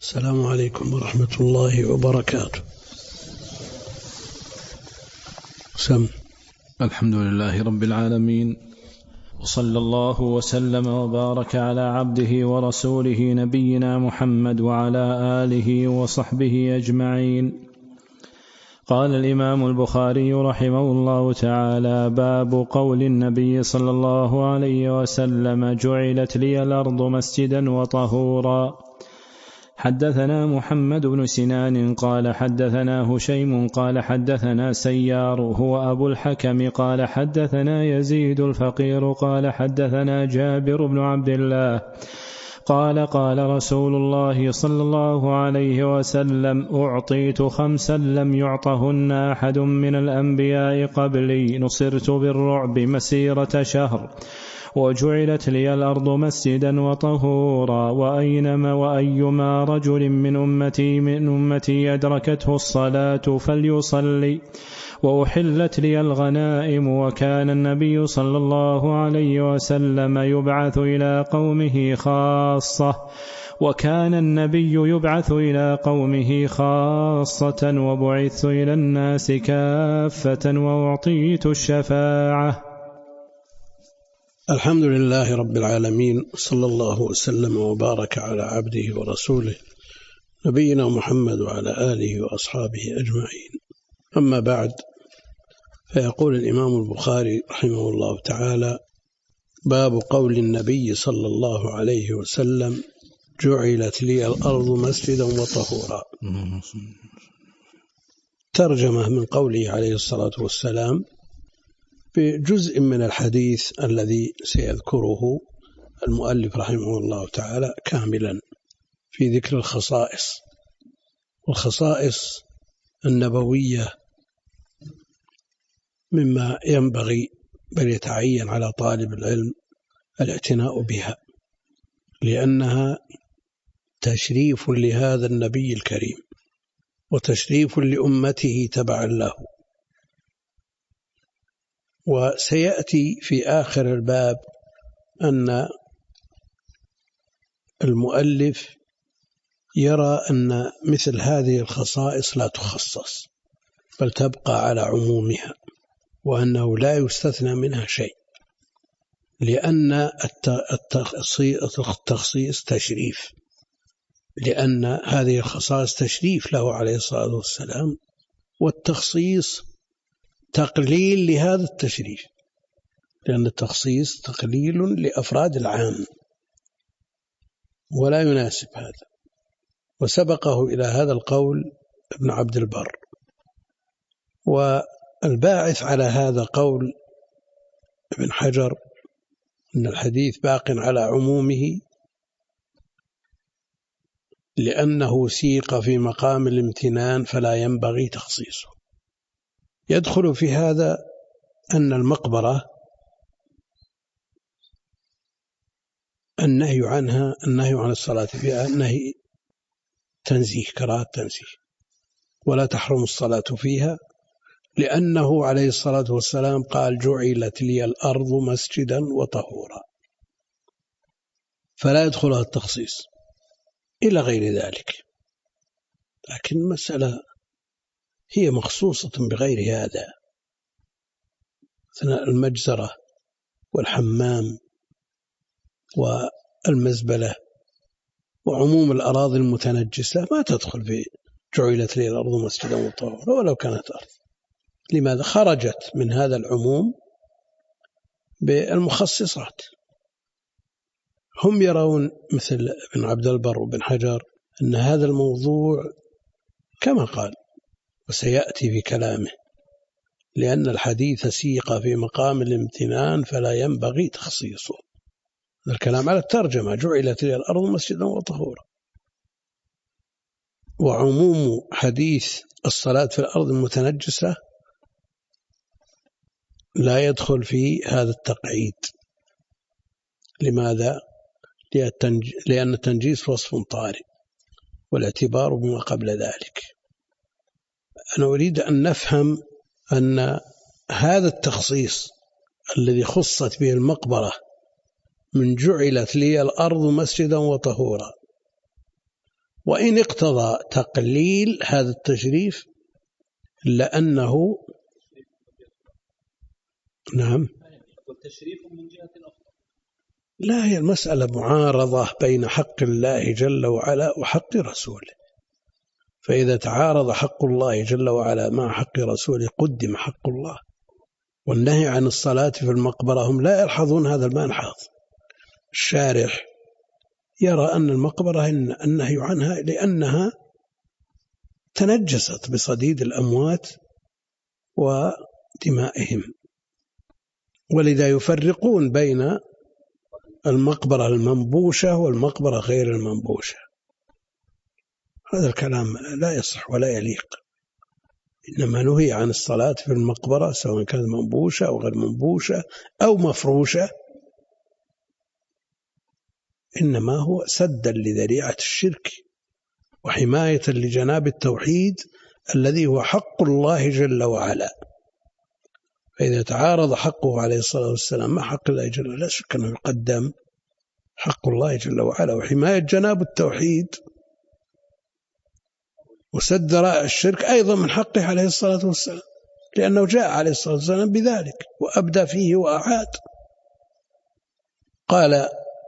السلام عليكم ورحمة الله وبركاته. الحمد لله رب العالمين، وصلى الله وسلم وبارك على عبده ورسوله نبينا محمد وعلى آله وصحبه أجمعين. قال الإمام البخاري رحمه الله تعالى: باب قول النبي صلى الله عليه وسلم: جعلت لي الأرض مسجدا وطهورا. حدثنا محمد بن سنان قال حدثنا هشيم قال حدثنا سيار هو أبو الحكم قال حدثنا يزيد الفقير قال حدثنا جابر بن عبد الله قال قال رسول الله صلى الله عليه وسلم: أعطيت 5 لم يعطهن أحد من الأنبياء قبلي، نصرت بالرعب مسيرة شهر، وجعلت لي الأرض مسجدا وطهورا، وأيما رجل من أمتي أدركته الصلاة فليصلي، وأحلت لي الغنائم. وكان النبي صلى الله عليه وسلم يبعث إلى قومه خاصة وبعثت إلى الناس كافة وأعطيت الشفاعة. الحمد لله رب العالمين، صلى الله وسلم وبارك على عبده ورسوله نبينا محمد وعلى آله وأصحابه أجمعين. أما بعد، فيقول الإمام البخاري رحمه الله تعالى: باب قول النبي صلى الله عليه وسلم: جعلت لي الأرض مسجدا وطهورا. ترجمة من قوله عليه الصلاة والسلام بجزء من الحديث الذي سيذكره المؤلف رحمه الله تعالى كاملا في ذكر والخصائص النبوية مما ينبغي بل يتعين على طالب العلم الاعتناء بها، لأنها تشريف لهذا النبي الكريم وتشريف لأمته تبعا له. وسيأتي في آخر الباب أن المؤلف يرى أن مثل هذه الخصائص لا تخصص بل تبقى على عمومها، وأنه لا يستثنى منها شيء، لأن التخصيص تشريف، لأن هذه الخصائص تشريف له عليه الصلاة والسلام، والتخصيص تقليل لهذا التشريف، لأن التخصيص تقليل لأفراد العام ولا يناسب هذا. وسبقه إلى هذا القول ابن عبد البر. والباعث على هذا قول ابن حجر أن الحديث باق على عمومه، لأنه سيق في مقام الامتنان فلا ينبغي تخصيصه. يدخل في هذا أن المقبرة النهي عن الصلاة فيها نهي تنزيه، كراهة تنزيه، ولا تحرم الصلاة فيها، لأنه عليه الصلاة والسلام قال: جعلت لي الأرض مسجدا وطهورا، فلا يدخلها التخصيص إلى غير ذلك. لكن المسألة هي مخصوصة بغير هذا، مثل المجزرة والحمام والمزبلة وعموم الأراضي المتنجسة ما تدخل في جعلت لي الأرض مسجدا وطهورا ولو كانت أرض. لماذا؟ خرجت من هذا العموم بالمخصصات. هم يرون مثل ابن عبد البر وابن حجر أن هذا الموضوع كما قال وسيأتي في كلامه، لأن الحديث سيق في مقام الامتنان فلا ينبغي تخصيصه. الكلام على الترجمة: جعلت لي الأرض مسجدا وطهورا. وعموم حديث الصلاة في الأرض المتنجسة لا يدخل في هذا التقعيد. لماذا؟ لأن التنجيس وصف طارئ والاعتبار بما قبل ذلك. أنا أريد أن نفهم أن هذا التخصيص الذي خصت به المقبرة من جعلت لي الأرض مسجدا وطهورا وإن اقتضى تقليل هذا التشريف لأنه نعم والتشريف من جهة أخرى. لا، هي المسألة معارضة بين حق الله جل وعلا وحق رسوله، فإذا تعارض حق الله جل وعلا مع حق رسوله قدم حق الله. والنهي عن الصلاة في المقبرة هم لا يلحظون هذا الملحظ. الشارح يرى أن المقبرة النهي عنها لأنها تنجست بصديد الأموات ودمائهم، ولذا يفرقون بين المقبرة المنبوشة والمقبرة غير المنبوشة. هذا الكلام لا يصح ولا يليق. إنما نهي عن الصلاة في المقبرة سواء كانت منبوشة أو غير منبوشة أو مفروشة، إنما هو سدا لذريعة الشرك وحماية لجناب التوحيد الذي هو حق الله جل وعلا. فإذا تعارض حقه عليه الصلاة والسلام مع حق الله جل وعلا لا شك أنه يقدم حق الله جل وعلا وحماية جناب التوحيد وسد ذرائع الشرك أيضا من حقه عليه الصلاة والسلام، لأنه جاء عليه الصلاة والسلام بذلك وأبدى فيه وأعاد. قال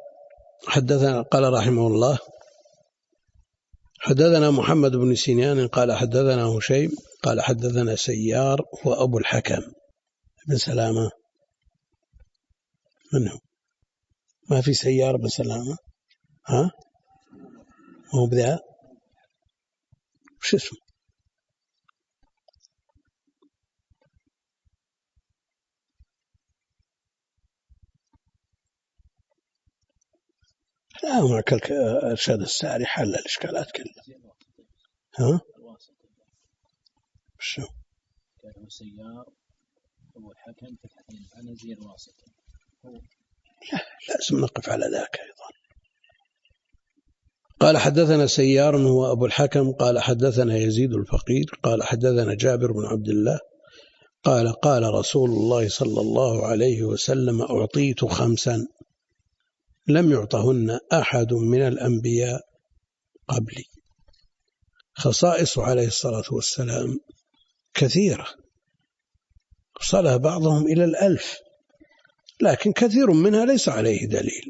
رحمه الله حدثنا محمد بن سنان قال حدثنا هشيم قال حدثنا سيار وأبو الحكم بن سلامة. من هو؟ ما في سيار بن سلامة؟ ها؟ هو بذا؟ وش اسمه؟ لا، معك الإرشاد الساري حل الإشكالات كلها. ها؟ شو؟ كان سيار أبو الحكم في الحديث عن زي الواسطة. لا، لازم نقف على ذاك أيضا. قال حدثنا سيار هو أبو الحكم قال حدثنا يزيد الفقير قال حدثنا جابر بن عبد الله قال قال رسول الله صلى الله عليه وسلم أعطيت 5 لم يعطهن أحد من الأنبياء قبلي. خصائص عليه الصلاة والسلام كثيرة، وصلها بعضهم إلى 1000، لكن كثير منها ليس عليه دليل.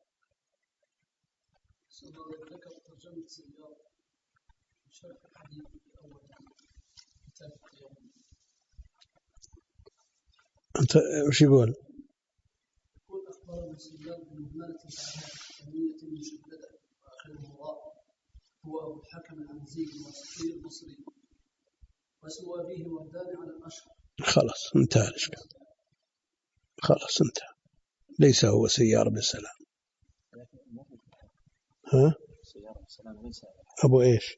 أنت وش يقول؟ يقول أخبرنا سيار بن مهملة كمية مشددة وآخره راء هو أبو الحكم العنزي الواسطي المصري وسوى به وردان على الأشهر. خلاص انتهى الإشكال، خلاص انتهى. ليس هو سيار بن سلام. ها؟ أبو إيش؟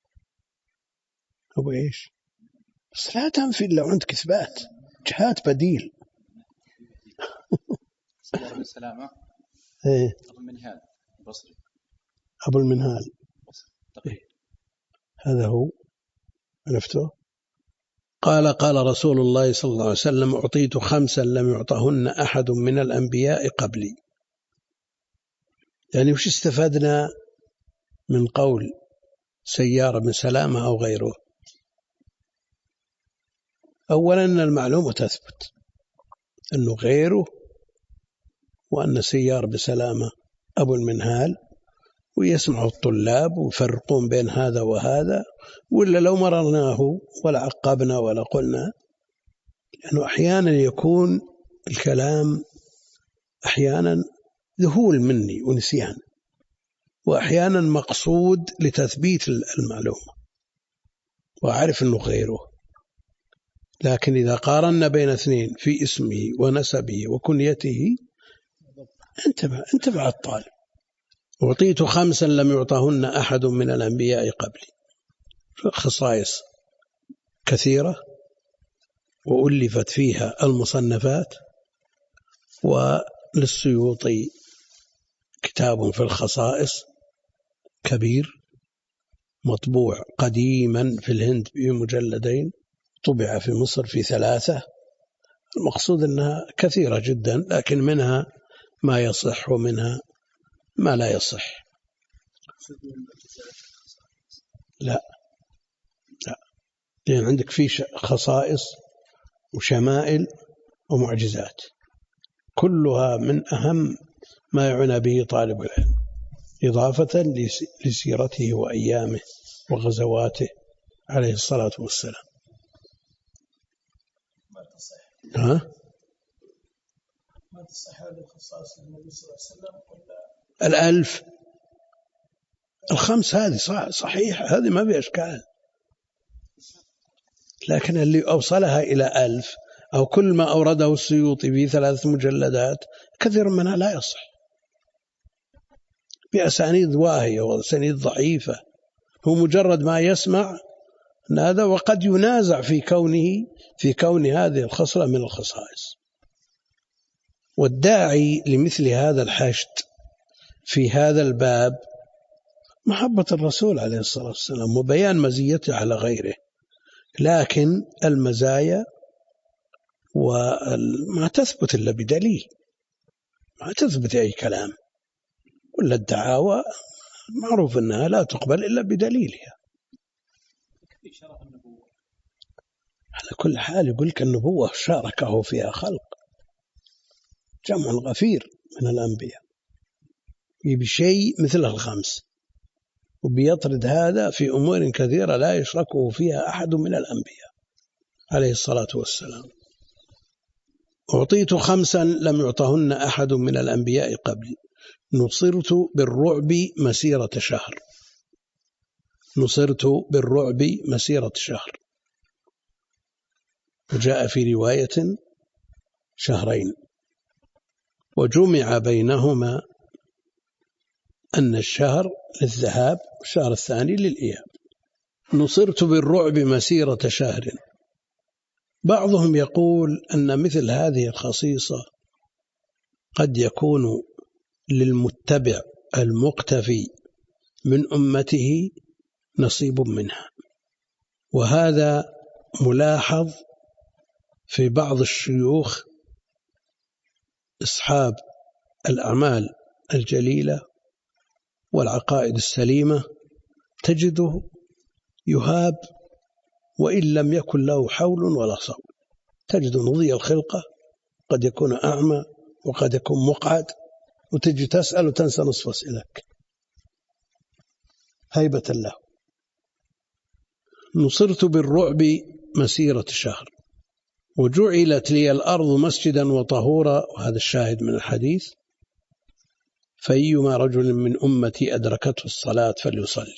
أبو إيش؟ بس لا تنفي إلا عندك إثبات، جهات بديل. سيار بن سلامة. إيه. أبو المنهال البصري. أبو المنهال. إيه. هذا هو، عرفته؟ قال قال رسول الله صلى الله عليه وسلم أعطيت 5 لم يعطهن أحد من الأنبياء قبلي. يعني وش استفدنا من قول سيار بن سلامة أو غيره؟ أولا أن المعلومة تثبت أنه غيره، وأن سيار بن سلامة أبو المنهال، ويسمع الطلاب ويفرقون بين هذا وهذا، ولا لو مررناه ولا عقبنا ولا قلنا، لأنه أحيانا يكون الكلام أحيانا ذهول مني ونسيان، وأحيانا مقصود لتثبيت المعلومة وأعرف أنه غيره. لكن إذا قارنا بين 2 في اسمه ونسبه وكنيته انتبه الطالب. أعطيت 5 لم يعطهن أحد من الأنبياء قبلي. خصائص كثيرة وألفت فيها المصنفات، وللسيوطي كتاب في الخصائص كبير مطبوع قديما في الهند بمجلدين، طبع في مصر في 3. المقصود أنها كثيرة جدا، لكن منها ما يصح ومنها ما لا يصح. لا، لأن عندك في خصائص وشمائل ومعجزات، كلها من أهم ما يعنى به طالب العلم، إضافة لسيرته وأيامه وغزواته عليه الصلاة والسلام. ما تصح هذه الخصائص النبي صلى الله عليه وسلم ولا 1000 الخمس؟ هذه صحيح، هذه ما في إشكال، لكن اللي أوصلها إلى 1000 أو كل ما أورده السيوطي في 3 مجلدات كثير منها لا يصح، بأسانيد واهية وأسانيد ضعيفة، هو مجرد ما يسمع هذا، وقد ينازع في كون هذه الخصلة من الخصائص. والداعي لمثل هذا الحشد في هذا الباب محبة الرسول عليه الصلاة والسلام وبيان مزيته على غيره، لكن المزايا وما تثبت إلا بدليل، ما تثبت أي كلام، ولا الدعاوى معروف أنها لا تقبل إلا بدليلها. على كل حال يقول لك النبوة شاركه فيها خلق جمع غفير من الأنبياء بشيء مثله الخمس، وبيطرد هذا في أمور كثيرة لا يشركه فيها أحد من الأنبياء عليه الصلاة والسلام. أعطيت 5 لم يعطهن أحد من الأنبياء قبلي، نصرت بالرعب مسيرة شهر، نصرت بالرعب مسيرة شهر، وجاء في رواية 2 شهرين، وجمع بينهما أن الشهر للذهاب والشهر الثاني للإياب. نصرت بالرعب مسيرة شهر. بعضهم يقول أن مثل هذه الخصيصة قد يكون للمتبع المقتفي من أمته نصيب منها، وهذا ملاحظ في بعض الشيوخ أصحاب الأعمال الجليلة والعقائد السليمة، تجده يهاب وإن لم يكن له حول ولا صول، تجد نضي الخلقة، قد يكون أعمى وقد يكون مقعد، وتجي تسأل وتنسى نصف أسئلك هيبة له. نصرت بالرعب مسيرة شهر، وجعلت لي الأرض مسجدا وطهورا، وهذا الشاهد من الحديث، فأيما رجل من أمتي أدركته الصلاة فليصلي.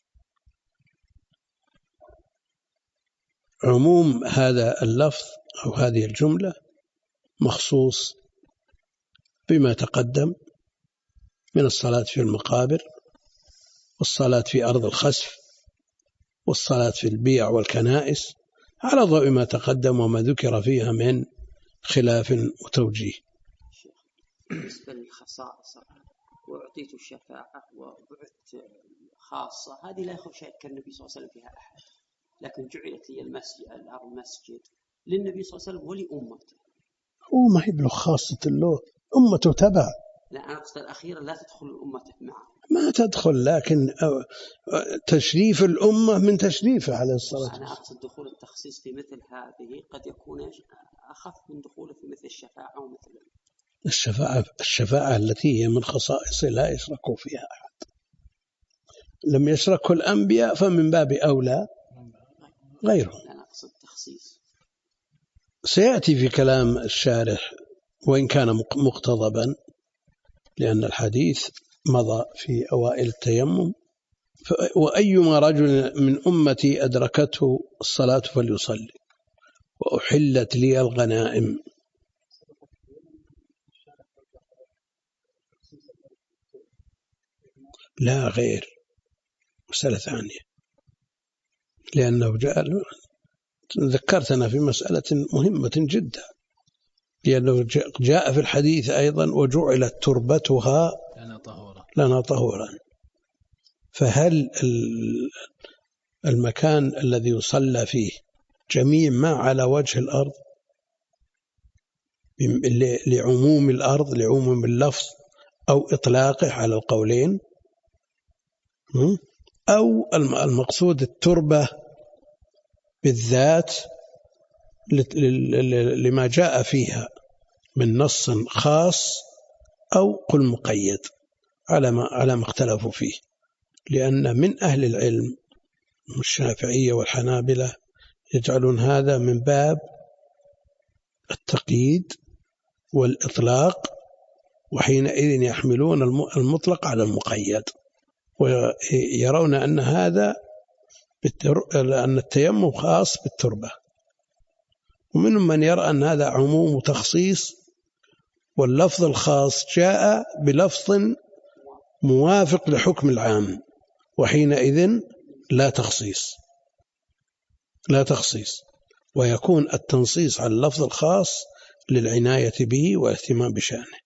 عموم هذا اللفظ أو هذه الجملة مخصوص بما تقدم من الصلاة في المقابر، والصلاة في أرض الخسف، والصلاة في البيع والكنائس، على ضوء ما تقدم وما ذكر فيها من خلاف وتوجيه. بالنسبة للخصائص، وأعطيت الشفاعة وبعثت خاصة، هذه لا يشارك النبي صلى الله عليه وسلم فيها أحد، لكن جعلت لي الأرض مسجد للنبي صلى الله عليه وسلم ولأمته. هو ما هي بله خاصة له، أمته تبع. لا، أنا أقصد الأخيرة لا تدخل أمته معه، ما تدخل، لكن تشريف الأمة من تشريفه عليه الصلاة والسلام. أنا أقصد دخول التخصيص في مثل هذه قد يكون أخف من دخوله في مثل الشفاعة ومثل الشفاعة التي هي من خصائص لا يشرك فيها أحد، لم يشركه الأنبياء فمن باب أولى غيرهم. أنا أقصد تخصيص سيأتي في كلام الشارح وإن كان مقتضبا، لأن الحديث مضى في أوائل التيمم، وأيما رجل من أمتي أدركته الصلاة فليصلي وأحلت لي الغنائم. لا، غير مسألة ثانية، لأنه ذكرتنا في مسألة مهمة جدا، لأنه جاء في الحديث أيضا وجعلت تربتها لنا طهورا. فهل المكان الذي يصلى فيه جميع ما على وجه الأرض لعموم الأرض، لعموم اللفظ، أو إطلاقه على القولين؟ أو المقصود التربة بالذات لما جاء فيها من نص خاص أو قل مقيد على ما اختلفوا فيه. لأن من أهل العلم الشافعية والحنابلة يجعلون هذا من باب التقييد والإطلاق، وحينئذ يحملون المطلق على المقيد، ويرون أن هذا أن التيمم خاص بالتربة. ومنهم من يرى أن هذا عموم وتخصيص، واللفظ الخاص جاء بلفظ موافق لحكم العام، وحينئذ لا تخصيص، ويكون التنصيص على اللفظ الخاص للعناية به والاهتمام بشأنه.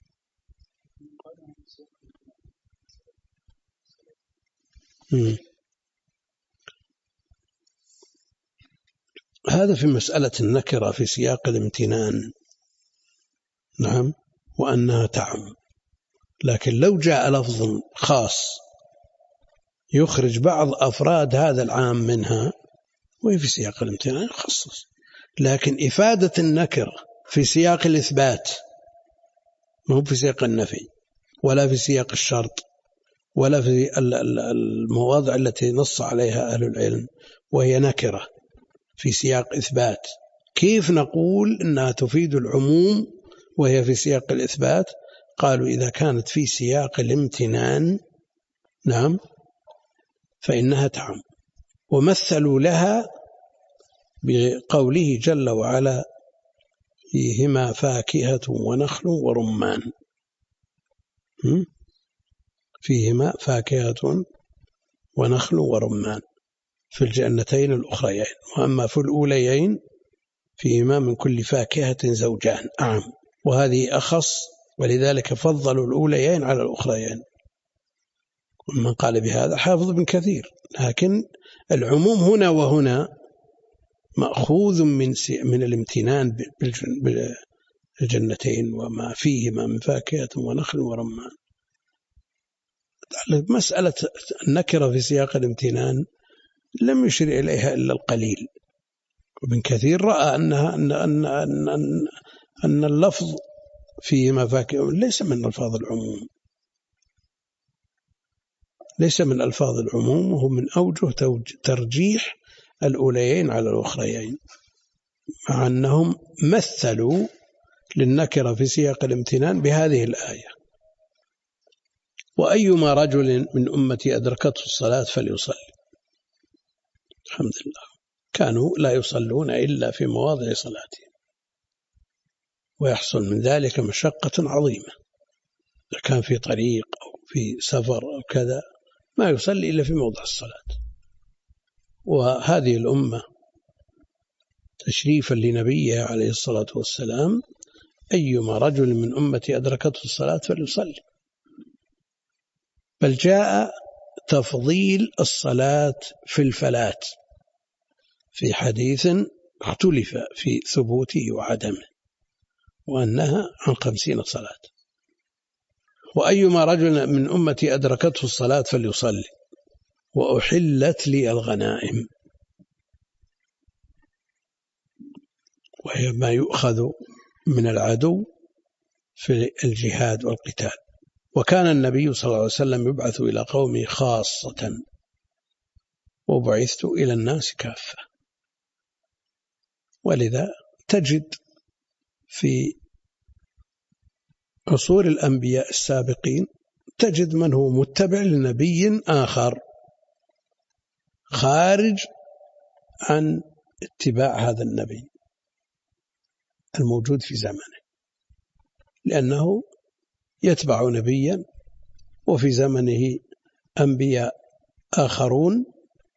هذا في مسألة النكرة في سياق الامتنان، نعم، وأنها تعم. لكن لو جاء لفظ خاص يخرج بعض أفراد هذا العام منها، وهي في سياق الامتنان يخصص. لكن إفادة النكرة في سياق الإثبات، ما هو في سياق النفي ولا في سياق الشرط ولا في المواضع التي نص عليها أهل العلم، وهي نكرة في سياق إثبات. كيف نقول أنها تفيد العموم وهي في سياق الإثبات؟ قالوا إذا كانت في سياق الامتنان، نعم، فإنها تعم. ومثلوا لها بقوله جل وعلا فيهما فاكهة ونخل ورمان. فيهما فاكهة ونخل ورمان في الجنتين الأخريين، وأما في الأوليين فيهما من كل فاكهة زوجان، أعم، وهذه أخص، ولذلك فضلوا الأوليين على الأخريين. ومن قال بهذا حافظ بن كثير. لكن العموم هنا وهنا مأخوذ من الامتنان بالجنتين وما فيهما من فاكهة ونخل ورمان. مسألة النكرة في سياق الامتنان لم يشر إليها إلا القليل. وابن كثير رأى أن اللفظ فيهما فاكهة ليس من ألفاظ العموم، ليس من ألفاظ العموم، وهو من أوجه ترجيح الأوليين على الأخريين، مع أنهم مثلوا للنكرة في سياق الامتنان بهذه الآية: وأيما رجل من أمتي أدركته الصلاة فليصلي. الحمد لله، كانوا لا يصلون إلا في مواضع صلاتهم، ويحصل من ذلك مشقة عظيمة. إذا كان في طريق أو في سفر أو كذا ما يصلي إلا في موضع الصلاة. وهذه الأمة تشريفا لنبيها عليه الصلاة والسلام: أيما رجل من أمتي أدركته الصلاة فليصلي. بل جاء تفضيل الصلاة في الفلاة في حديث اختلف في ثبوته وعدمه، وأنها عن 50 صلاة. وأيما رجل من أمتي أدركته الصلاة فليصلي وأحلت لي الغنائم، وهي ما يؤخذ من العدو في الجهاد والقتال. وكان النبي صلى الله عليه وسلم يبعث إلى قومه خاصة، وبعثت إلى الناس كافة. ولذا تجد في عصور الأنبياء السابقين تجد من هو متبع لنبي آخر خارج عن اتباع هذا النبي الموجود في زمنه، لأنه يتبع نبيا وفي زمنه أنبياء آخرون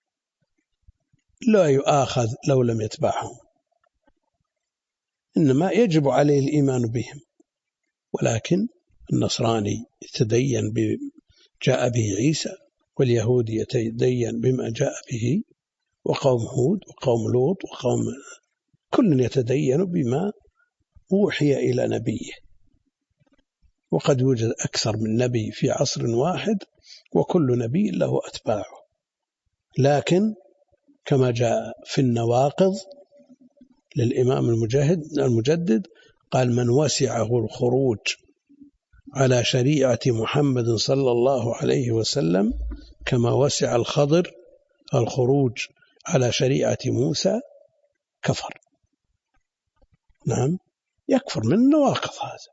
لا يؤاخذ لو لم يتبعهم، إنما يجب عليه الإيمان بهم. ولكن النصراني يتدين جاء به عيسى، واليهودي يتدين بما جاء به، وقوم هود وقوم لوط وقوم كل يتدين بما أوحي إلى نبيه. وقد يوجد أكثر من نبي في عصر واحد، وكل نبي له أتباعه. لكن كما جاء في النواقض للإمام المجدد قال: من وسعه الخروج على شريعة محمد صلى الله عليه وسلم كما وسع الخضر الخروج على شريعة موسى كفر. نعم، يكفر من النواقض. هذا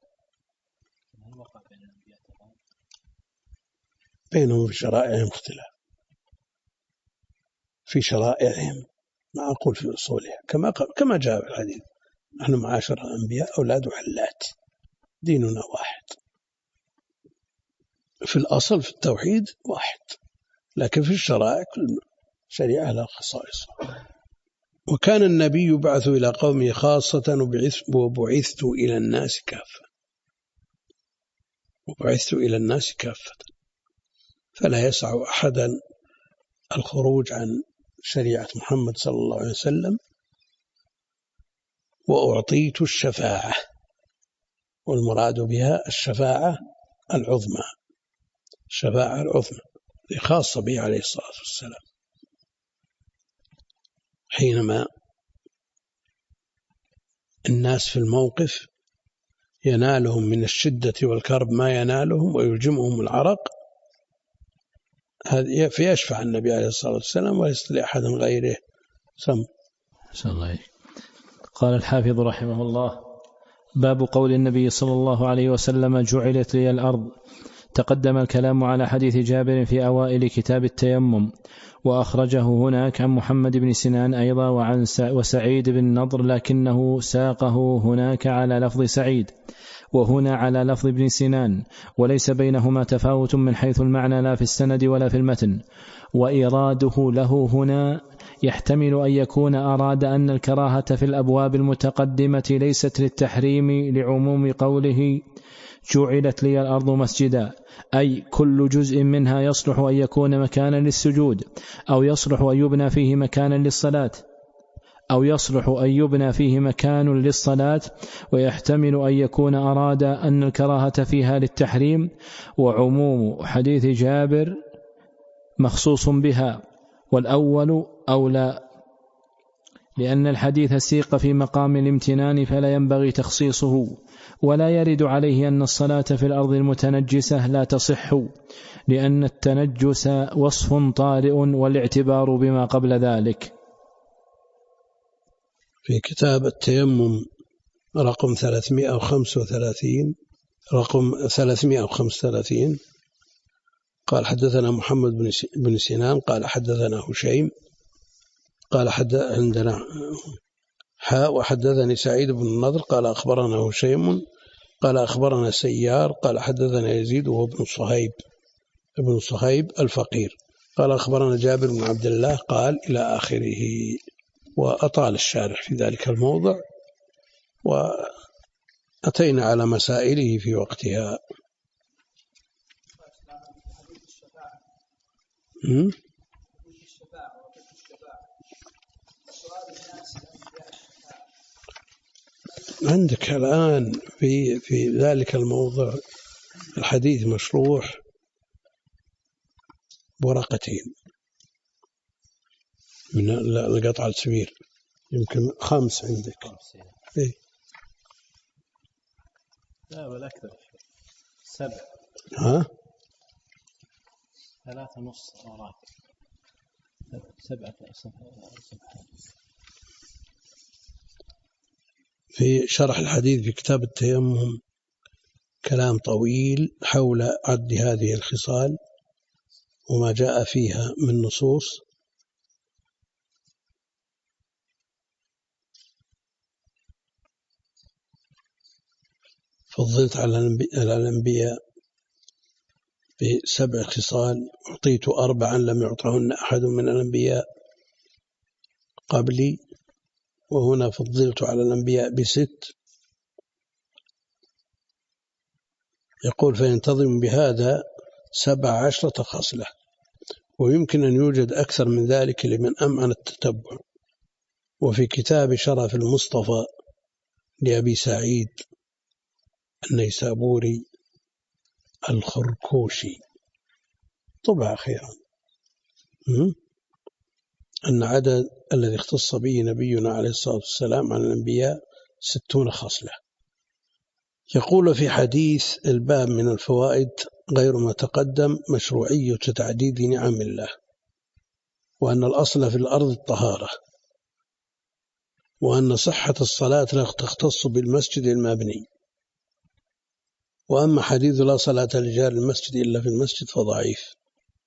بينهم في شرائعهم اختلاف، في شرائعهم، ما أقول في أصولها، كما جاء في الحديث: نحن معاشر الأنبياء أولاد حلات، ديننا واحد، في الأصل في التوحيد واحد، لكن في الشرائع كل شريعة لها خصائص. وكان النبي يبعث إلى قومه خاصة وبعثت إلى الناس كافة، وبعثت إلى الناس كافة، فلا يسع أحدا الخروج عن شريعة محمد صلى الله عليه وسلم. وأعطيت الشفاعة، والمراد بها الشفاعة العظمى، الشفاعة العظمى خاصة به عليه الصلاة والسلام، حينما الناس في الموقف ينالهم من الشدة والكرب ما ينالهم ويلجمهم العرق، فيشفع النبي عليه الصلاة والسلام وليس لأحد غيره. قال الحافظ رحمه الله: باب قول النبي صلى الله عليه وسلم: جعلت لي الأرض. تقدم الكلام على حديث جابر في أوائل كتاب التيمم، وأخرجه هناك عن محمد بن سنان أيضا وعن وسعيد بن نضر، لكنه ساقه هناك على لفظ سعيد وهنا على لفظ ابن سنان، وليس بينهما تفاوت من حيث المعنى لا في السند ولا في المتن. وإراده له هنا يحتمل أن يكون أراد أن الكراهة في الأبواب المتقدمة ليست للتحريم لعموم قوله: جعلت لي الأرض مسجدا، أي كل جزء منها يصلح أن يكون مكانا للسجود، أو يصلح أن يبنى فيه مكانا للصلاة، ويحتمل أن يكون أراد أن الكراهة فيها للتحريم، وعموم حديث جابر مخصوص بها، والأول أولى، لأن الحديث سيق في مقام الامتنان فلا ينبغي تخصيصه، ولا يرد عليه أن الصلاة في الأرض المتنجسة لا تصح، لأن التنجس وصف طارئ والاعتبار بما قبل ذلك. في كتاب التيمم رقم 335 قال: حدثنا محمد بن سنان قال: حدثنا هشيم قال: وحدثني سعيد بن النضر قال: أخبرنا هشيم قال: أخبرنا سيار قال: حدثنا يزيد وهو ابن صهيب الفقير قال: أخبرنا جابر بن عبد الله قال إلى آخره. وأطال الشارح في ذلك الموضع، وأتينا على مسائله في وقتها. عندك الآن في ذلك الموضع الحديث مشروح بورقتين من القطع السمير، يمكن 5 عندك. إيه؟ لا بل أكثر، 7. 3.5 وراك 7 صفحات. في شرح الحديث في كتاب التيمم كلام طويل حول عد هذه الخصال وما جاء فيها من نصوص. فضلت على الأنبياء ب7 خصال، أعطيت 4 لم يعطهن أحد من الأنبياء قبلي، وهنا فضلت على الأنبياء ب6. يقول: فينتظم بهذا 17 خصلة، ويمكن أن يوجد أكثر من ذلك لمن أمعن التتبع. وفي كتاب شرف المصطفى لأبي سعيد النيسابوري الخركوشي طبع أخيرا أن عدد الذي اختص به نبينا عليه الصلاة والسلام عن الأنبياء 60 خصلة. يقول في حديث الباب من الفوائد غير ما تقدم مشروعية تعديد نعم الله، وأن الأصل في الأرض الطهارة، وأن صحة الصلاة لا تختص بالمسجد المبني، وأما حديث لا صلاة لرجال المسجد إلا في المسجد فضعيف.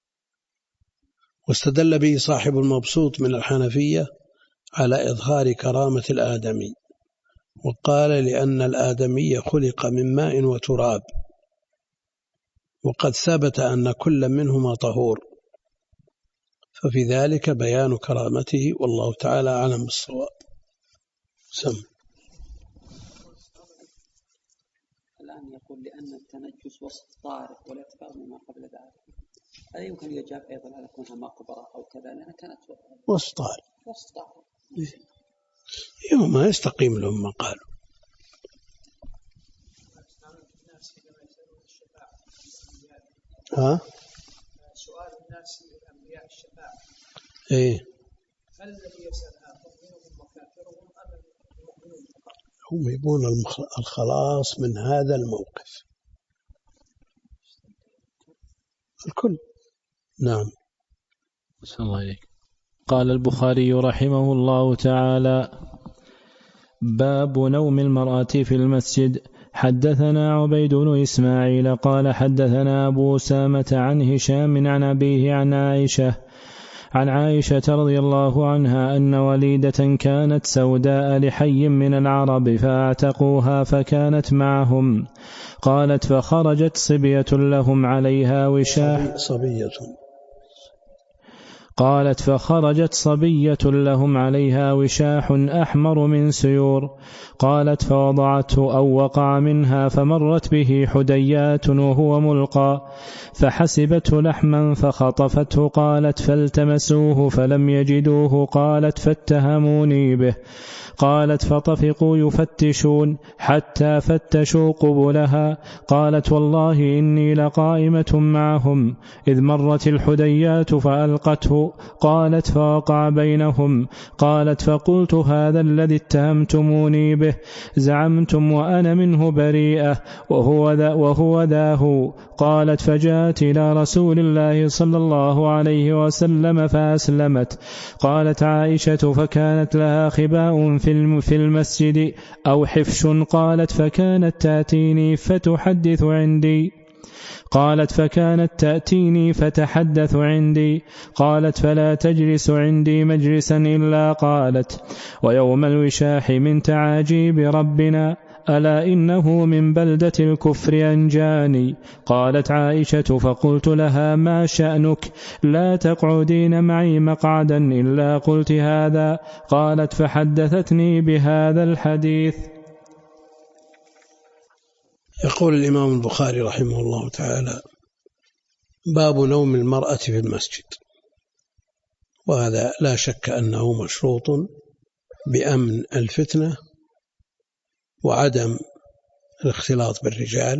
واستدل به صاحب المبسوط من الحنفية على إظهار كرامة الآدمي، وقال لأن الآدمي خلق من ماء وتراب، وقد ثبت أن كل منهما طهور، ففي ذلك بيان كرامته، والله تعالى أعلم بالصواب. سم. الآن يقول لأن التنجس وصف طارئ والاعتبار مما قبل ذلك، هذا يمكن يجاب أيضا على كونها مقبرة أو كذا، لأنها كانت وصف طارئ. وصف طارئ. يوم ما يستقيم لهم ما قالوا. ها؟ سؤال الناس للأنبياء الشفاعة. إيه. هل الذي يسألها مؤمنهم وكافرهم أم المؤمنون فقط؟ هم يبون الخلاص من هذا الموقف. الكل. نعم. صلى الله عليك. قال البخاري رحمه الله تعالى: باب نوم المرأة في المسجد. حدثنا عبيد بن إسماعيل قال حدثنا أبو أسامة عن هشام عن أبيه عن عائشة رضي الله عنها أن وليدة كانت سوداء لحي من العرب فاعتقوها فكانت معهم. قالت فخرجت صبية لهم عليها وشاح قالت فخرجت صبية لهم عليها وشاح أحمر من سيور. قالت فوضعته أو وقع منها فمرت به حديات وهو ملقى فحسبته لحما فخطفته. قالت فالتمسوه فلم يجدوه. قالت فاتهموني به. قالت فطفقوا يفتشون حتى فتشوا قبلها. قالت والله إني لقائمة معهم إذ مرت الحديات فألقته. قالت فوقع بينهم. قالت فقلت هذا الذي اتهمتموني به زعمتم وأنا منه بريئة وهو ذاه. قالت فجاءت إلى رسول الله صلى الله عليه وسلم فأسلمت. قالت عائشة فكانت لها خباء في المسجد أو حفش. قالت فكانت تأتيني فتحدث عندي. قالت فكانت تأتيني فتحدث عندي. قالت فلا تجلس عندي مجلسا إلا قالت ويوم الوشاح من تعاجيب ربنا ألا إنه من بلدة الكفر أنجاني. قالت عائشة فقلت لها ما شأنك لا تقعدين معي مقعدا إلا قلت هذا. قالت فحدثتني بهذا الحديث. يقول الإمام البخاري رحمه الله تعالى: باب نوم المرأة في المسجد. وهذا لا شك أنه مشروط بأمن الفتنة وعدم الاختلاط بالرجال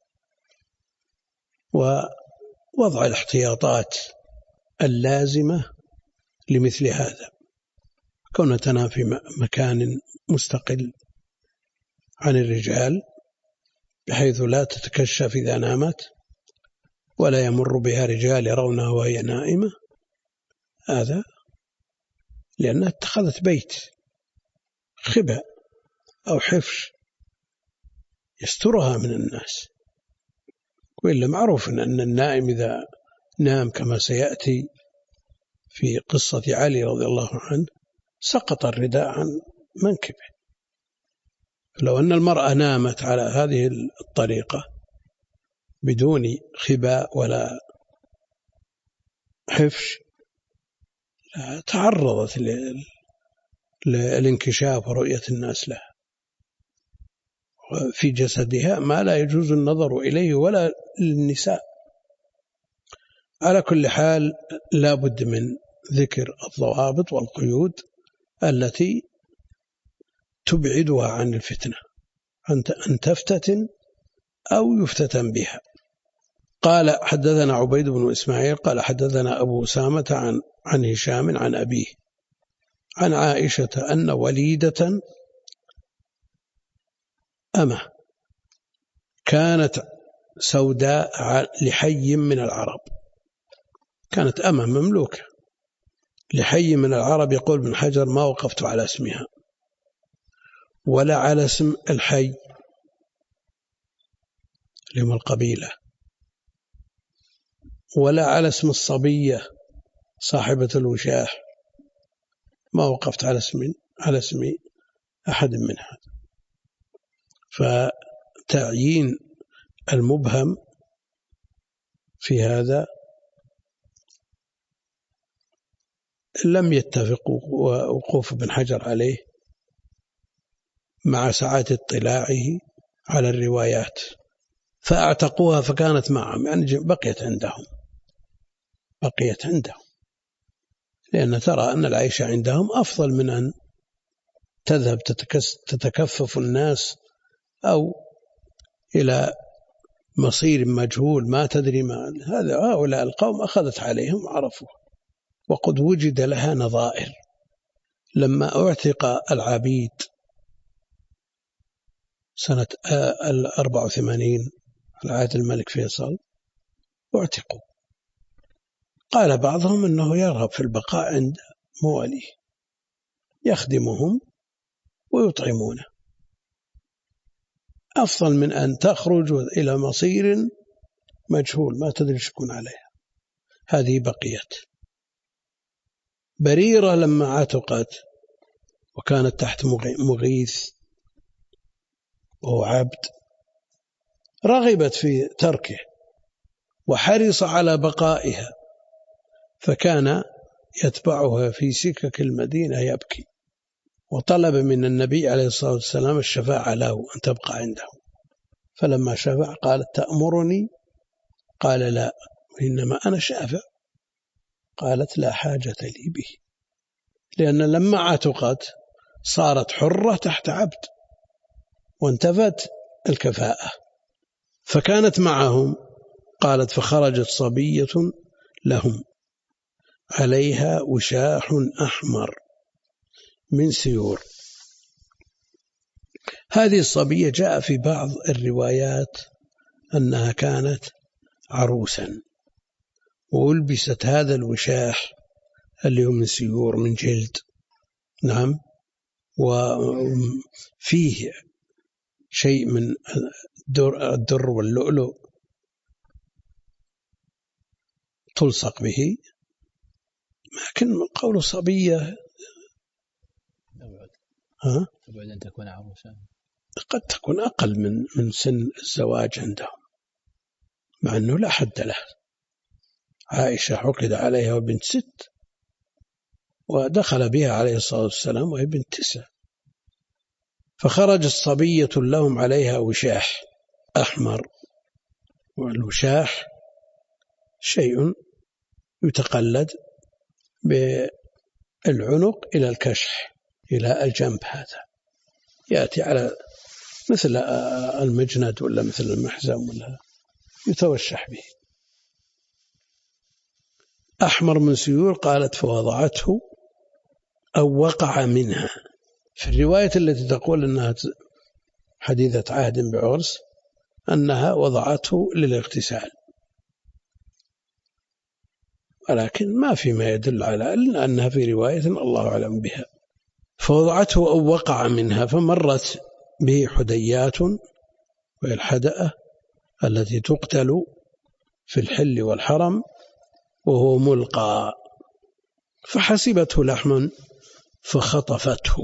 ووضع الاحتياطات اللازمة لمثل هذا، كونها تنام في مكان مستقل عن الرجال بحيث لا تتكشف إذا نامت ولا يمر بها رجال يرونها وهي نائمة. هذا لأنها اتخذت بيت خبأ أو حفش يسترها من الناس. وإلا معروف أن النائم إذا نام كما سيأتي في قصة علي رضي الله عنه سقط الرداء عن منكبه. لو أن المرأة نامت على هذه الطريقة بدون خباء ولا حفش تعرضت للانكشاف ورؤية الناس لها، في جسدها ما لا يجوز النظر إليه ولا للنساء. على كل حال لا بد من ذكر الضوابط والقيود التي تبعدها عن الفتنة، أن تفتتن أو يفتتن بها. قال حدثنا عبيد بن إسماعيل قال حدثنا أبو أسامة عن هشام عن أبيه عن عائشة أن وليدة أمة كانت سوداء لحي من العرب، كانت أمة مملوكة لحي من العرب. يقول ابن حجر: ما وقفت على اسمها ولا على اسم الحي لهم القبيلة، ولا على اسم الصبية صاحبة الوشاح، ما وقفت على اسم أحد منها. فتعيين المبهم في هذا لم يتفق وقوف ابن حجر عليه مع سعة اطلاعه على الروايات، فأعتقوها فكانت معهم، يعني بقيت عندهم، لأن ترى أن العيش عندهم أفضل من أن تذهب تتكفف الناس أو إلى مصير مجهول ما تدري ما هؤلاء القوم أخذت عليهم وعرفوا. وقد وجد لها نظائر لما اعتق العبيد سنة 84 على عهد الملك فيصل، اعتقوا، قال بعضهم أنه يرغب في البقاء عند مواليه يخدمهم ويطعمونه، أفضل من أن تخرج إلى مصير مجهول ما تدري شكون عليها. هذه بقيت. بريرة لما عتقت وكانت تحت مغيث وهو عبد، رغبت في تركه وحرص على بقائها، فكان يتبعها في سكك المدينة يبكي، وطلب من النبي عليه الصلاة والسلام الشفاعة له أن تبقى عنده. فلما شفع قالت: تأمرني؟ قال: لا، إنما أنا شافع. قالت: لا حاجة لي به، لأن لما عتقت صارت حرة تحت عبد وانتفت الكفاءة، فكانت معهم. قالت: فخرجت صبية لهم عليها وشاح أحمر من سيور. هذه الصبية جاء في بعض الروايات أنها كانت عروسا، وألبست هذا الوشاح اللي هو من سيور من جلد، نعم، وفيه شيء من الدر واللؤلؤ تلصق به. لكن قول صبية تبعد أن تكون عروسا، قد تكون أقل من سن الزواج عندهم، مع أنه لا حد له. عائشة عقد عليها وبنت 6، ودخل بها عليه الصلاة والسلام وهي بنت 9. فخرجت صبية لهم عليها وشاح أحمر، والوشاح شيء يتقلد بالعنق إلى الكشح إلى الجنب، هذا يأتي على مثل المجند ولا مثل المحزم ولا يتوشح به، أحمر من سيور. قالت: فوضعته أو وقع منها. في الرواية التي تقول أنها حديثة عهد بعرس أنها وضعته للاغتسال، ولكن ما في ما يدل على أنها في رواية الله أعلم بها. فوضعته أو وقع منها، فمرت به حديات، وهي الحدأة التي تقتل في الحل والحرم، وهو ملقى، فحسبته لحما فخطفته.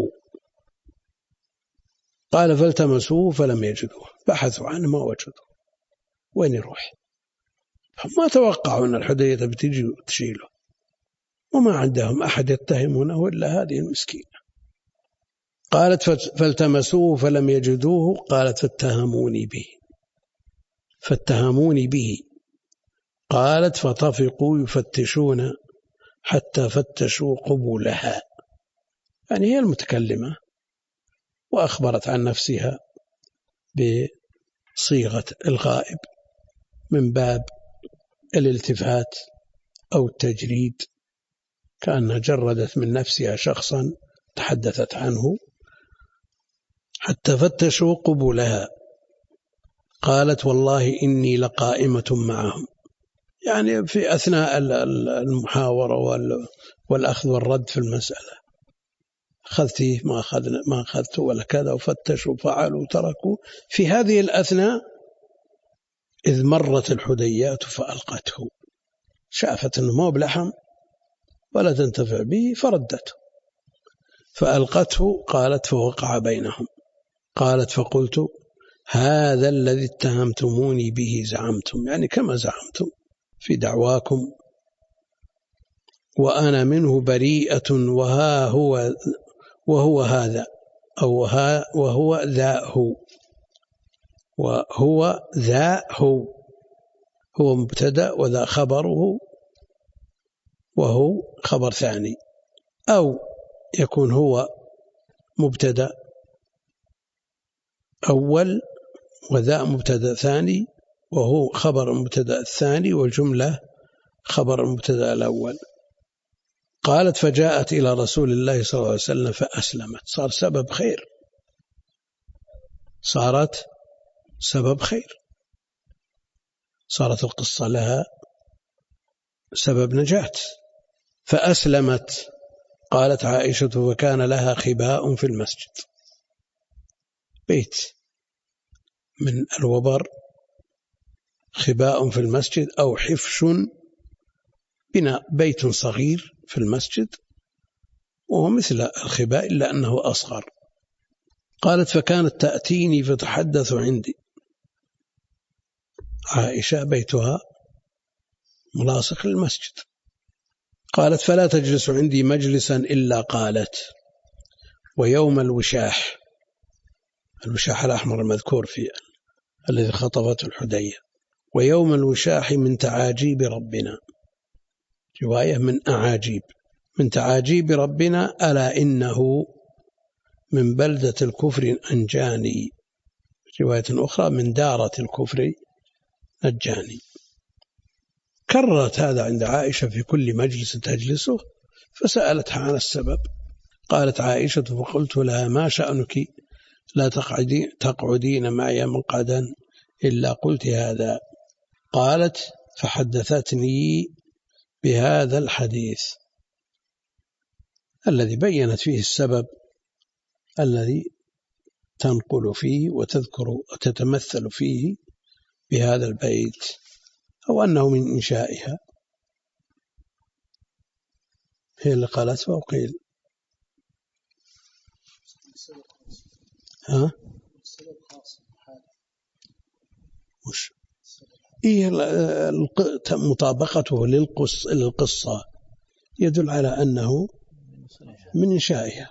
قال: فالتمسوه فلم يجدوه، بحثوا عنه ما وجدوه، وين يروح؟ ما توقعوا أن الحدية بتجي وتشيله، وما عندهم أحد يتهمونه إلا هذه المسكينة. قالت: فالتمسوه فلم يجدوه. قالت: فاتهموني به. قالت: فطفقوا يفتشون حتى فتشوا قبولها، يعني هي المتكلمة، وأخبرت عن نفسها بصيغة الغائب من باب الالتفات أو التجريد. كأنها جردت من نفسها شخصا تحدثت عنه، حتى فتشوا قبولها. قالت والله إني لقائمة معهم، يعني في أثناء المحاورة والأخذ والرد في المسألة، أخذتيه ما أخذته ولا كذا، وفتشوا وفعلوا وتركوا. في هذه الأثناء إذ مرت الحديات فألقته، شافت أنه ما بلحم ولا تنتفع به فردته، فألقته. قالت فوقع بينهم. قالت فقلت هذا الذي اتهمتموني به زعمتم، يعني كما زعمتم في دعواكم، وأنا منه بريئة، وهو هذا، أو وهو ذا هو، وهو ذا هو مبتدأ وذا خبره، وهو خبر ثاني، أو يكون هو مبتدأ أول وذا مبتدأ ثاني، وهو خبر المبتدأ الثاني، والجملة خبر المبتدأ الأول. قالت فجاءت إلى رسول الله صلى الله عليه وسلم فأسلمت. صار سبب خير، صارت سبب خير، صارت القصة لها سبب نجاة، فأسلمت. قالت عائشة وكان لها خباء في المسجد، بيت من الوبر، خباء في المسجد أو حفش، بناء بيت صغير في المسجد، وهو مثل الخباء إلا أنه أصغر. قالت فكانت تأتيني فتحدث عندي. عائشة بيتها ملاصق للمسجد. قالت فلا تجلس عندي مجلسا إلا قالت ويوم الوشاح، الوشاح الأحمر المذكور في الذي خطبته الحدية، ويوم الوشاح من تعاجيب ربنا، رواية من أعاجيب، من تعاجيب ربنا ألا إنه من بلدة الكفر أنجاني، رواية أخرى من دارة الكفر نجاني. كررت هذا عند عائشة في كل مجلس تجلسه، فسألتها عن السبب. قالت عائشة فقلت لها ما شأنك لا تقعدين معي مقعدا إلا قلت هذا. قالت فحدثتني بهذا الحديث الذي بيّنت فيه السبب الذي تنقل فيه وتذكر وتتمثل فيه بهذا البيت، أو أنه من إنشائها، هي اللي قالت وقيل مش إيه مطابقته للقصة يدل على أنه من إنشائها.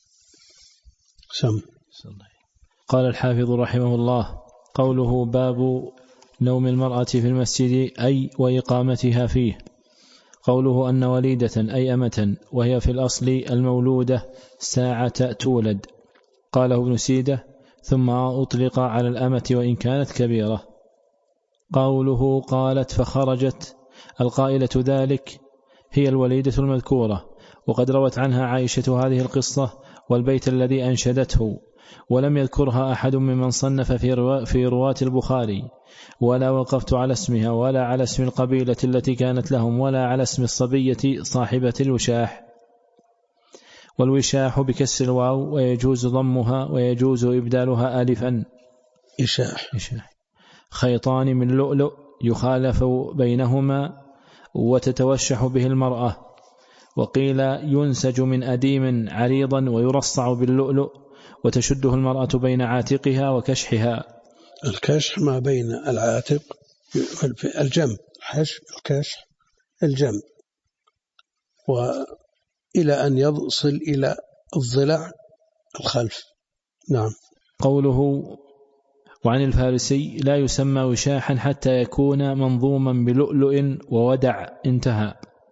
قال الحافظ رحمه الله قوله باب نوم المرأة في المسجد أي وإقامتها فيه. قوله أن وليدة أي أمة، وهي في الأصل المولودة ساعة تولد. قاله ابن سيدة ثم أطلق على الأمة وإن كانت كبيرة. قوله قالت فخرجت، القائلة ذلك هي الوليدة المذكورة، وقد روت عنها عائشة هذه القصة والبيت الذي أنشدته، ولم يذكرها أحد ممن صنف في رواة البخاري، ولا وقفت على اسمها ولا على اسم القبيلة التي كانت لهم ولا على اسم الصبية صاحبة الوشاح. والوشاح بكسر الواو ويجوز ضمها ويجوز إبدالها ألفا. إشاح. خيطان من لؤلؤ يخالف بينهما وتتوشح به المرأة. وقيل ينسج من أديم عريضا ويرصع باللؤلؤ وتشده المرأة بين عاتقها وكشحها. الكشح ما بين العاتق الجنب، الكشح الجنب، وإلى أن يصل إلى الضلع الخلف. نعم. قوله وعن الفارسي لا يسمى وشاحا حتى يكون منظوما بلؤلؤ وودع، انتهى.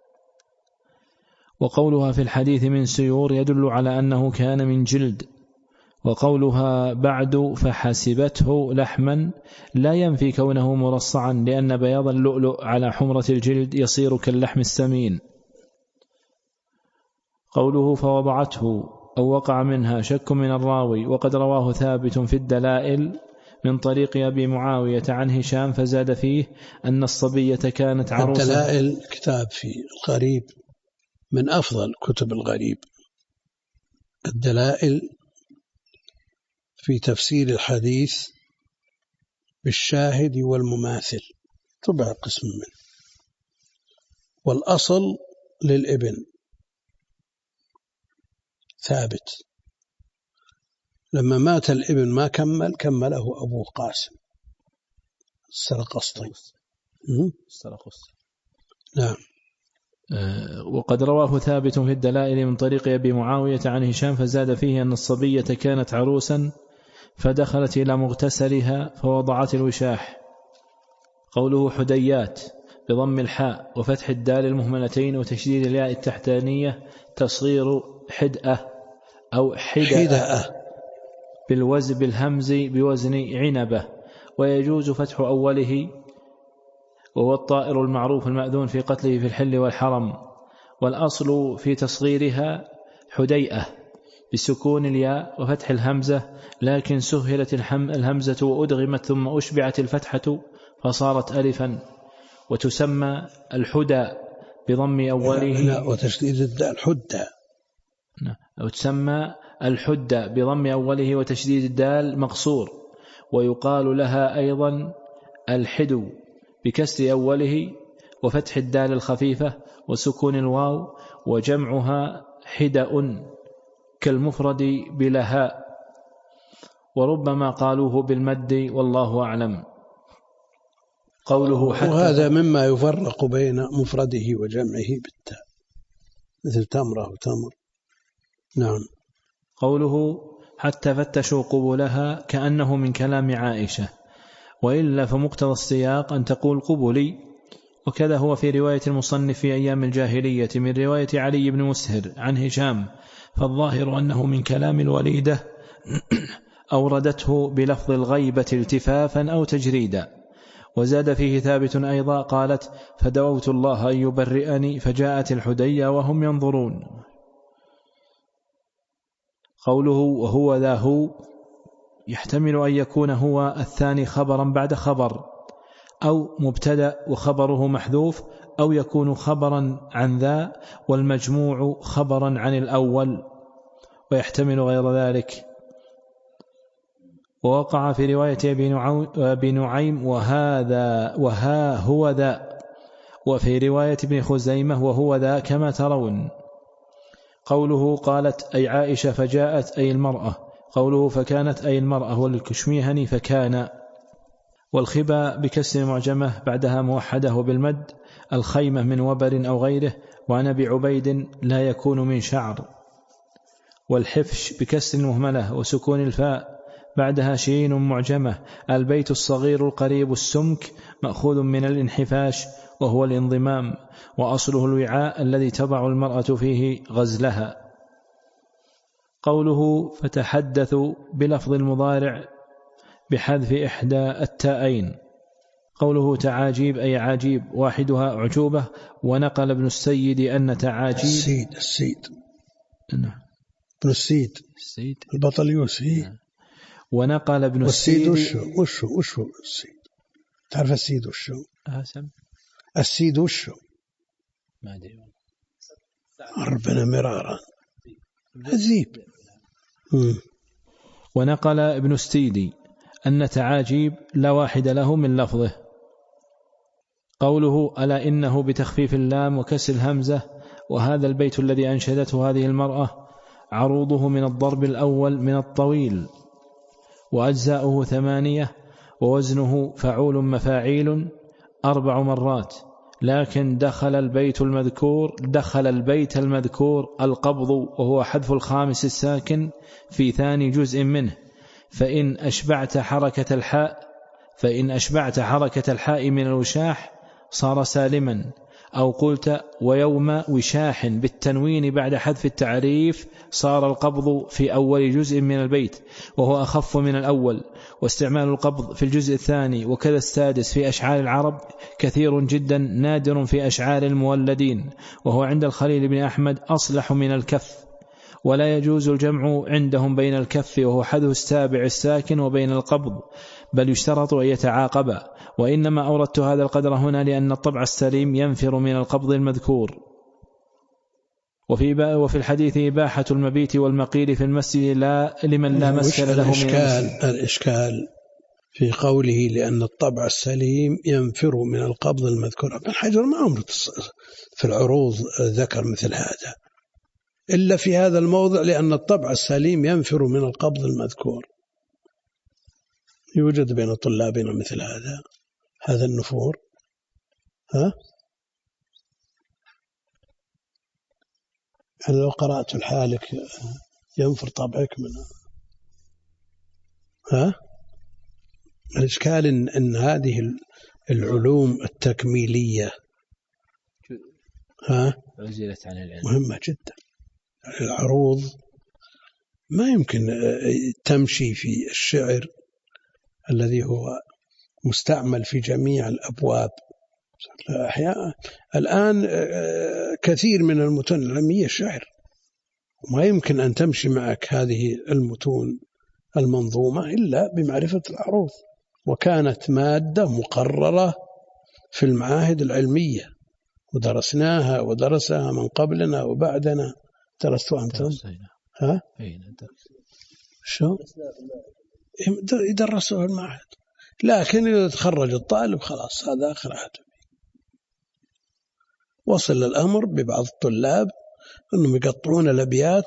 وقولها في الحديث من سيور يدل على أنه كان من جلد. وقولها بعد فحسبته لحما لا ينفي كونه مرصعا، لأن بياض اللؤلؤ على حمرة الجلد يصير كاللحم السمين. قوله فوضعته أو وقع منها شك من الراوي، وقد رواه ثابت في الدلائل من طريق أبي معاوية عن هشام فزاد فيه أن الصبية كانت عروسا. الدلائل كتاب في الغريب من أفضل كتب الغريب، الدلائل في تفسير الحديث بالشاهد والمماثل، طبع قسم منه. والأصل للابن ثابت، لما مات الابن ما كمله أبوه قاسم السرقسطي. نعم. وقد رواه ثابت في الدلائل من طريق أبي معاوية عن هشام فزاد فيه أن الصبية كانت عروسا فدخلت إلى مغتسلها فوضعت الوشاح. قوله حديات بضم الحاء وفتح الدال المهملتين وتشديد الياء التحتانية تصغير حدأة أو حدأة بالهمز بوزن عنبة، ويجوز فتح أوله وهو الطائر المعروف المأذون في قتله في الحل والحرم. والأصل في تصغيرها حديئة بسكون الياء وفتح الهمزة، لكن سهلت الهمزة وأدغمت ثم أشبعت الفتحة فصارت ألفا، وتسمى الحدى بضم أوله وتشديد الدال حدى، أو تسمى الحدى بضم أوله وتشديد الدال مقصور، ويقال لها أيضا الحدو بكسر أوله وفتح الدال الخفيفة وسكون الواو، وجمعها حدأ كالمفرد بلهاء، وربما قالوه بالمد والله أعلم. قوله حتى، وهذا مما يفرق بين مفرده وجمعه بالتاء، مثل تمرة وتمر. نعم. قوله حتى فتشوا قبلها كأنه من كلام عائشة، وإلا فمقتضى السياق أن تقول قبلي، وكذا هو في رواية المصنف في أيام الجاهلية من رواية علي بن مسهر عن هشام، فالظاهر أنه من كلام الوليدة أوردته بلفظ الغيبة التفافا أو تجريدا. وزاد فيه ثابت أيضا قالت فدعوت الله أن يبرئني فجاءت الحدية وهم ينظرون. قوله وهو ذا هو يحتمل أن يكون هو الثاني خبرا بعد خبر، أو مبتدأ وخبره محذوف، أو يكون خبرا عن ذا والمجموع خبرا عن الأول، ويحتمل غير ذلك. ووقع في رواية أبي نعيم وها هو ذا، وفي رواية ابن خزيمة وهو ذا كما ترون. قوله قالت أي عائشة فجاءت أي المرأة، قوله فكانت أي المرأة والكشميهني فكان. والخبا بكسر معجمة بعدها موحده بالمد الخيمة من وبر أو غيره، وعن أبي عبيد لا يكون من شعر. والحفش بكسر مهملة وسكون الفاء بعدها شين معجمة البيت الصغير القريب السمك مأخوذ من الانحفاش وهو الانضمام، وأصله الوعاء الذي تضع المرأة فيه غزلها. قوله فتحدثوا بلفظ المضارع بحذف إحدى التاءين. قوله تعاجيب أي عاجيب واحدها عجوبة. ونقل ابن السيد أن تعاجيب السيد ابن السيد البطل يوسي. ونقل ابن السيد وشو السيد؟ تعرف السيد وشو؟ السيد وشو؟ ما أدري ربنا مرارا هزيب. ونقل ابن السيد أن تعاجيب لا واحد له من لفظه. قوله ألا إنه بتخفيف اللام وكسر الهمزة. وهذا البيت الذي أنشدته هذه المرأة عروضه من الضرب الأول من الطويل، وأجزاؤه 8، ووزنه فعول مفاعيل 4 مرات، لكن دخل البيت المذكور القبض، وهو حذف الخامس الساكن في ثاني جزء منه، فإن أشبعت حركة الحاء من الوشاح صار سالما، أو قلت ويوم وشاح بالتنوين بعد حذف التعريف صار القبض في أول جزء من البيت وهو أخف من الأول. واستعمال القبض في الجزء الثاني وكذا السادس في أشعار العرب كثير جدا نادر في أشعار المولدين، وهو عند الخليل بن أحمد أصلح من الكف. ولا يجوز الجمع عندهم بين الكف وهو حذف السابع الساكن وبين القبض، بل يشترط أن يتعاقبا. وإنما أوردت هذا القدر هنا لأن الطبع السليم ينفر من القبض المذكور. وفي الحديث إباحة المبيت والمقيل في المسجد لا لمن لا مسكن له من الإشكال في قوله لأن الطبع السليم ينفر من القبض المذكور. ابن حجر ما عمره في العروض ذكر مثل هذا إلا في هذا الموضع، لأن الطبع السليم ينفر من القبض المذكور. يوجد بين طلابنا مثل هذا النفور. أنا لو قرأت الحالك ينفر طبعك منه. الإشكال إن هذه العلوم التكميلية مهمة جدا. العروض ما يمكن تمشي في الشعر الذي هو مستعمل في جميع الأبواب. الآن كثير من المتون العلمية شعر، وما يمكن أن تمشي معك هذه المتون المنظومة إلا بمعرفة العروض. وكانت مادة مقررة في المعاهد العلمية ودرسناها ودرسها من قبلنا وبعدنا. درستوا أنتم؟ شو؟ يدرسوها المعهد، لكن إذا تخرج الطالب خلاص هذا آخر عهده. وصل الأمر ببعض الطلاب أنهم يقطعون الأبيات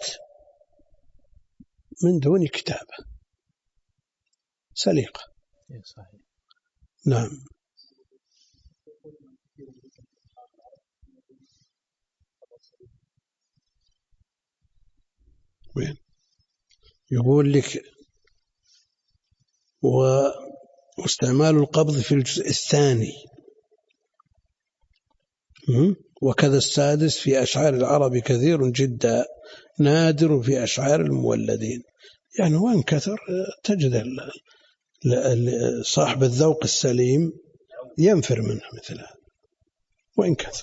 من دون كتابة سليقة. صحيح. نعم. وين يقول لك واستعمال القبض في الجزء الثاني وكذا السادس في أشعار العرب كثير جدا نادر في أشعار المولدين. يعني وين كثر تجد صاحب الذوق السليم ينفر منه مثل هذا وإن كثر.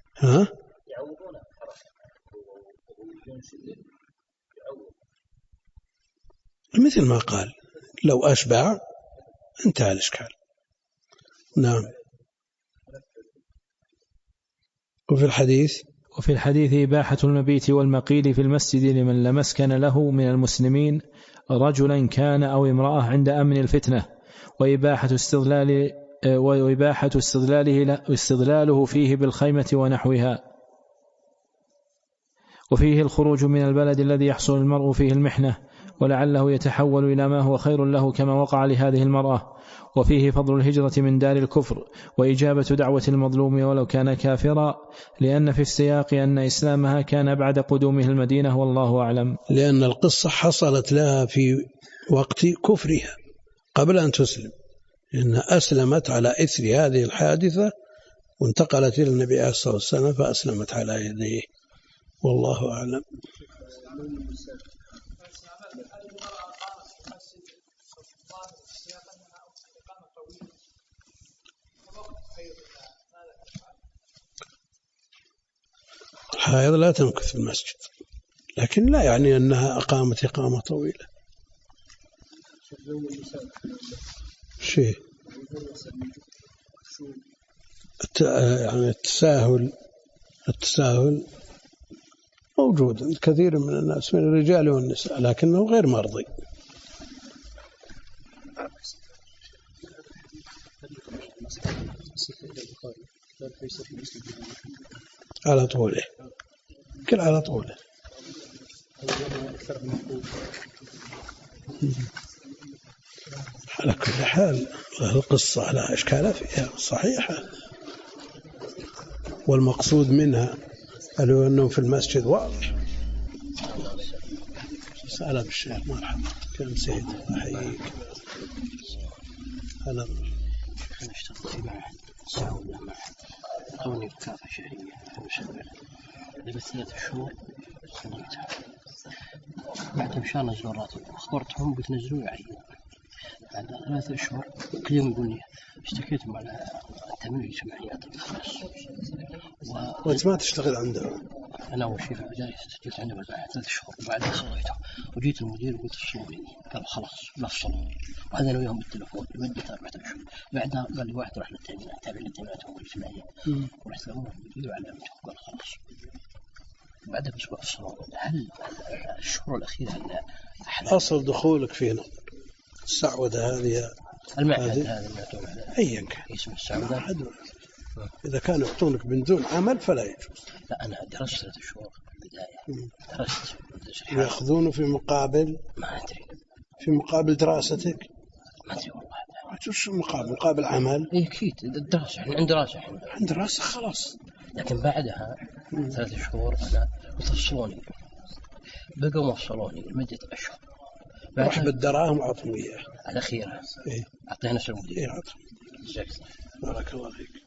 مثل ما قال لو أشبع انتهى الإشكال. نعم. وفي الحديث إباحة المبيت والمقيل في المسجد لمن لا مسكن له من المسلمين رجلا كان أو امرأة عند أمن الفتنة، وإباحة استظلاله فيه بالخيمة ونحوها. وفيه الخروج من البلد الذي يحصل المرء فيه المحنة ولعله يتحول إلى ما هو خير له كما وقع لهذه المرأة. وفيه فضل الهجرة من دار الكفر وإجابة دعوة المظلوم ولو كان كافرا، لأن في السياق أن إسلامها كان بعد قدومه المدينة والله أعلم. لأن القصة حصلت لها في وقت كفرها قبل أن تسلم، إن أسلمت على إثر هذه الحادثة وانتقلت إلى النبي عليه الصلاة والسلام فأسلمت على يديه والله أعلم. الحائض لا تمكث في المسجد، لكن لا يعني أنها أقامت إقامة طويلة. شيء يعني التساهل موجود عند كثير من الناس من الرجال والنساء، لكنه غير مرضي. على طوله كل على طوله. على كل حال القصة لها إشكال فيها صحيحة، والمقصود منها قالوا أنه في المسجد واضح. سأل بالشيخ مرحبا كم سيد أحييك. هلا أعطوني مكافأة شهرية مسبقة لمدة 3 شهور خلصتها. بعد مشان نزلوا الراتب أخبرتهم بتنزلوا عيد بعد 3 أشهر. كل يوم يقول لي اشتكيتم على التأمين الاجتماعي خلاص. وأنت ما تشتغل عنده؟ أنا أول شيء في البداية سجلت عنده بعد 3 شهور وبعدها صليته وجيت المدير وقلت فصلوني. قال خلاص لا فصلوني. وهذا أنا وياهم بالتلفون لمدة 4 أشهر. بعدها قال لي واحد راح للتأمينات تابع للتأمينات الاجتماعية ورحت لهم المدير وعلمته قال خلاص. بعدها بأسبوع فصلوني. هل الشهور الأخيرة أصل دخولك فينا السعودة هذه المعهد هذا اللي يعطون أيا كان اسم السعودة إذا كانوا يعطونك من دون عمل فلا يجوز. لا أنا درست 3 شهور في البداية درست يأخذونه في مقابل ما أدري في مقابل دراستك ما أدري والله شو مقابل عمل؟ إيه أكيد الدراسة إحنا عند دراسة خلاص. لكن بعدها 3 شهور أنا وفصلوني بقوا موصلوني لمدة أشهر. راح بالدراهم وعطهم إياه الأخيرة إيه؟ أعطينا نفس المدير. إيه عطهم. بارك الله فيك.